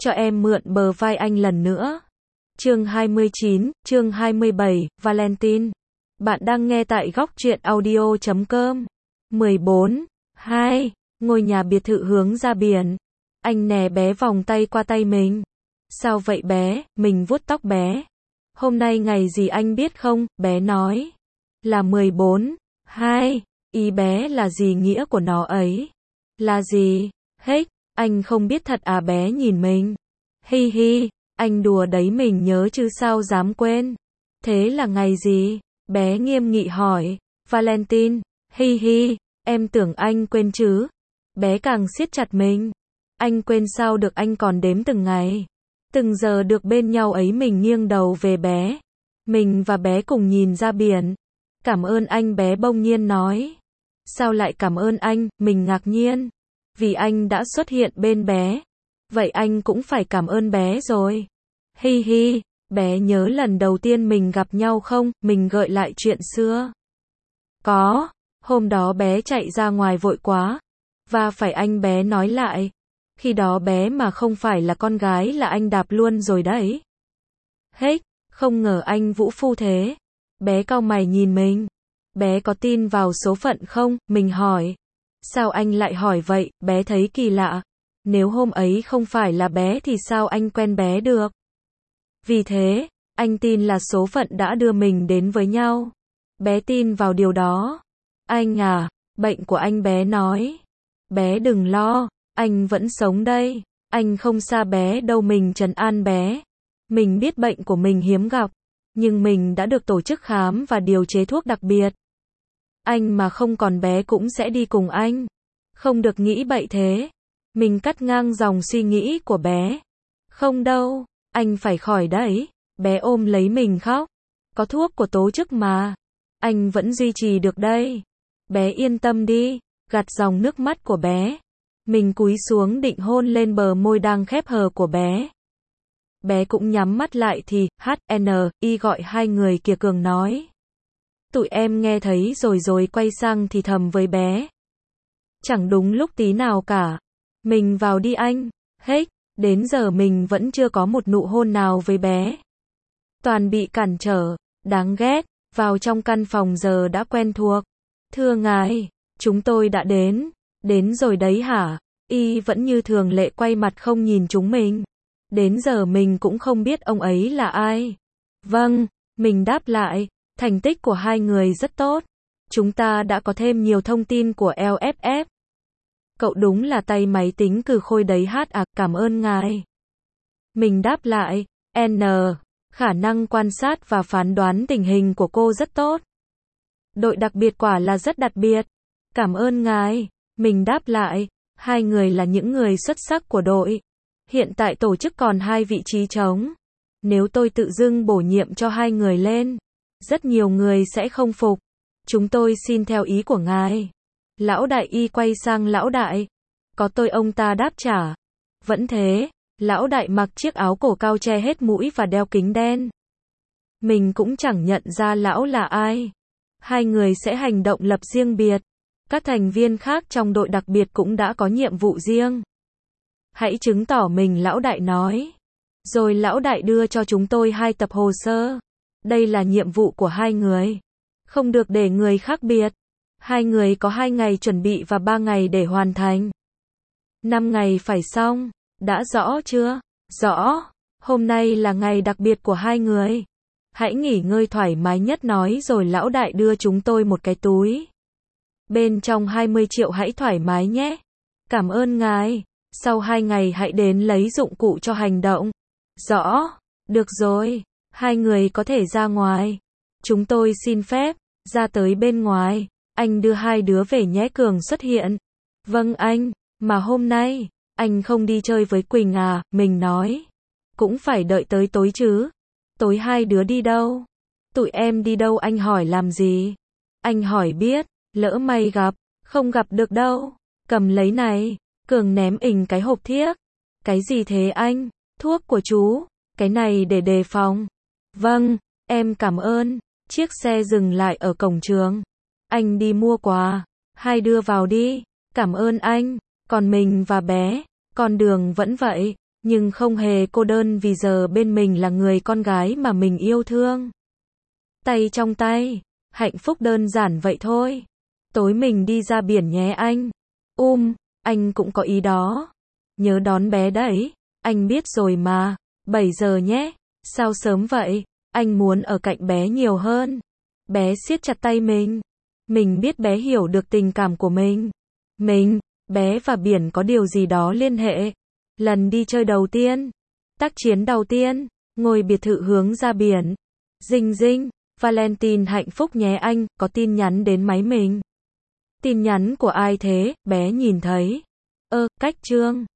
cho em mượn bờ vai anh lần nữa. Chương 29, chương 27, Valentine. Bạn đang nghe tại góc truyện audio.com. 14. 2. Ngôi nhà biệt thự hướng ra biển. Anh nè bé vòng tay qua tay mình. Sao vậy bé? Mình vuốt tóc bé. Hôm nay ngày gì anh biết không? Bé nói. Là 14. 2. Ý bé là gì nghĩa của nó ấy? Là gì? Hết. Anh không biết thật à? Bé nhìn mình. Hi hi, anh đùa đấy, mình nhớ chứ sao dám quên. Thế là ngày gì? Bé nghiêm nghị hỏi. Valentine. Hi hi, em tưởng anh quên chứ. Bé càng siết chặt mình. Anh quên sao được, anh còn đếm từng ngày, từng giờ được bên nhau ấy. Mình nghiêng đầu về bé. Mình và bé cùng nhìn ra biển. Cảm ơn anh, bé bỗng nhiên nói. Sao lại cảm ơn anh? Mình ngạc nhiên. Vì anh đã xuất hiện bên bé. Vậy anh cũng phải cảm ơn bé rồi. Hi hi, bé nhớ lần đầu tiên mình gặp nhau không? Mình gợi lại chuyện xưa. Có, hôm đó bé chạy ra ngoài vội quá. Và phải, anh, bé nói lại. Khi đó bé mà không phải là con gái là anh đạp luôn rồi đấy. Hết, không ngờ anh vũ phu thế. Bé cau mày nhìn mình. Bé có tin vào số phận không? Mình hỏi. Sao anh lại hỏi vậy? Bé thấy kỳ lạ. Nếu hôm ấy không phải là bé thì sao anh quen bé được? Vì thế, anh tin là số phận đã đưa mình đến với nhau. Bé tin vào điều đó. Anh à, bệnh của anh, bé nói. Bé đừng lo, anh vẫn sống đây. Anh không xa bé đâu, mình trấn an bé. Mình biết bệnh của mình hiếm gặp, nhưng mình đã được tổ chức khám và điều chế thuốc đặc biệt. Anh mà không còn bé cũng sẽ đi cùng anh. Không được nghĩ bậy thế. Mình cắt ngang dòng suy nghĩ của bé. Không đâu, anh phải khỏi đấy. Bé ôm lấy mình khóc. Có thuốc của tổ chức mà. Anh vẫn duy trì được đây. Bé yên tâm đi. Gạt dòng nước mắt của bé. Mình cúi xuống định hôn lên bờ môi đang khép hờ của bé. Bé cũng nhắm mắt lại thì, HNI gọi hai người kia, Cường nói. Tụi em nghe thấy rồi quay sang thì thầm với bé. Chẳng đúng lúc tí nào cả. Mình vào đi anh. Hết, đến giờ mình vẫn chưa có một nụ hôn nào với bé. Toàn bị cản trở, đáng ghét. Vào trong căn phòng giờ đã quen thuộc. Thưa ngài, chúng tôi đã đến. Đến rồi đấy hả? Y vẫn như thường lệ quay mặt không nhìn chúng mình. Đến giờ mình cũng không biết ông ấy là ai. Vâng, mình đáp lại. Thành tích của hai người rất tốt. Chúng ta đã có thêm nhiều thông tin của LFF. Cậu đúng là tay máy tính cừ khôi đấy cảm ơn ngài. Mình đáp lại. Khả năng quan sát và phán đoán tình hình của cô rất tốt. Đội đặc biệt quả là rất đặc biệt. Cảm ơn ngài. Mình đáp lại. Hai người là những người xuất sắc của đội. Hiện tại tổ chức còn 2 vị trí trống. Nếu tôi tự dưng bổ nhiệm cho hai người lên, rất nhiều người sẽ không phục. Chúng tôi xin theo ý của ngài. Lão đại Y quay sang lão đại. Có tôi, ông ta đáp trả. Vẫn thế. Lão đại mặc chiếc áo cổ cao che hết mũi và đeo kính đen. Mình cũng chẳng nhận ra lão là ai. Hai người sẽ hành động lập riêng biệt. Các thành viên khác trong đội đặc biệt cũng đã có nhiệm vụ riêng. Hãy chứng tỏ mình, lão đại nói. Rồi lão đại đưa cho chúng tôi 2 tập hồ sơ. Đây là nhiệm vụ của hai người. Không được để người khác biết. Hai người có 2 ngày chuẩn bị và 3 ngày để hoàn thành. 5 ngày phải xong. Đã rõ chưa? Rõ. Hôm nay là ngày đặc biệt của hai người. Hãy nghỉ ngơi thoải mái nhất, nói rồi lão đại đưa chúng tôi một cái túi. Bên trong 20 triệu, hãy thoải mái nhé. Cảm ơn ngài. Sau 2 ngày hãy đến lấy dụng cụ cho hành động. Rõ. Được rồi. Hai người có thể ra ngoài. Chúng tôi xin phép. Ra tới bên ngoài. Anh đưa hai đứa về nhé. Cường xuất hiện. Vâng anh. Mà hôm nay, anh không đi chơi với Quỳnh à? Mình nói. Cũng phải đợi tới tối chứ. Tối hai đứa đi đâu? Tụi em đi đâu? Anh hỏi làm gì? Anh hỏi biết. Lỡ may gặp. Không gặp được đâu. Cầm lấy này. Cường ném ình cái hộp thiếc. Cái gì thế anh? Thuốc của chú. Cái này để đề phòng. Vâng, em cảm ơn. Chiếc xe dừng lại ở cổng trường. Anh đi mua quà. Hai đưa vào đi. Cảm ơn anh. Còn mình và bé, con Đường vẫn vậy. Nhưng không hề cô đơn vì giờ bên mình là người con gái mà mình yêu thương. Tay trong tay, hạnh phúc đơn giản vậy thôi. Tối mình đi ra biển nhé anh. Anh cũng có ý đó. Nhớ đón bé đấy. Anh biết rồi mà. 7 giờ nhé. Sao sớm vậy? Anh muốn ở cạnh bé nhiều hơn. Bé siết chặt tay mình. Mình biết bé hiểu được tình cảm của mình. Bé và biển có điều gì đó liên hệ. Lần đi chơi đầu tiên. Tác chiến đầu tiên. Ngôi biệt thự hướng ra biển. Ding ding. Valentine hạnh phúc nhé anh, có tin nhắn đến máy mình. Tin nhắn của ai thế? Bé nhìn thấy. Cách Trương.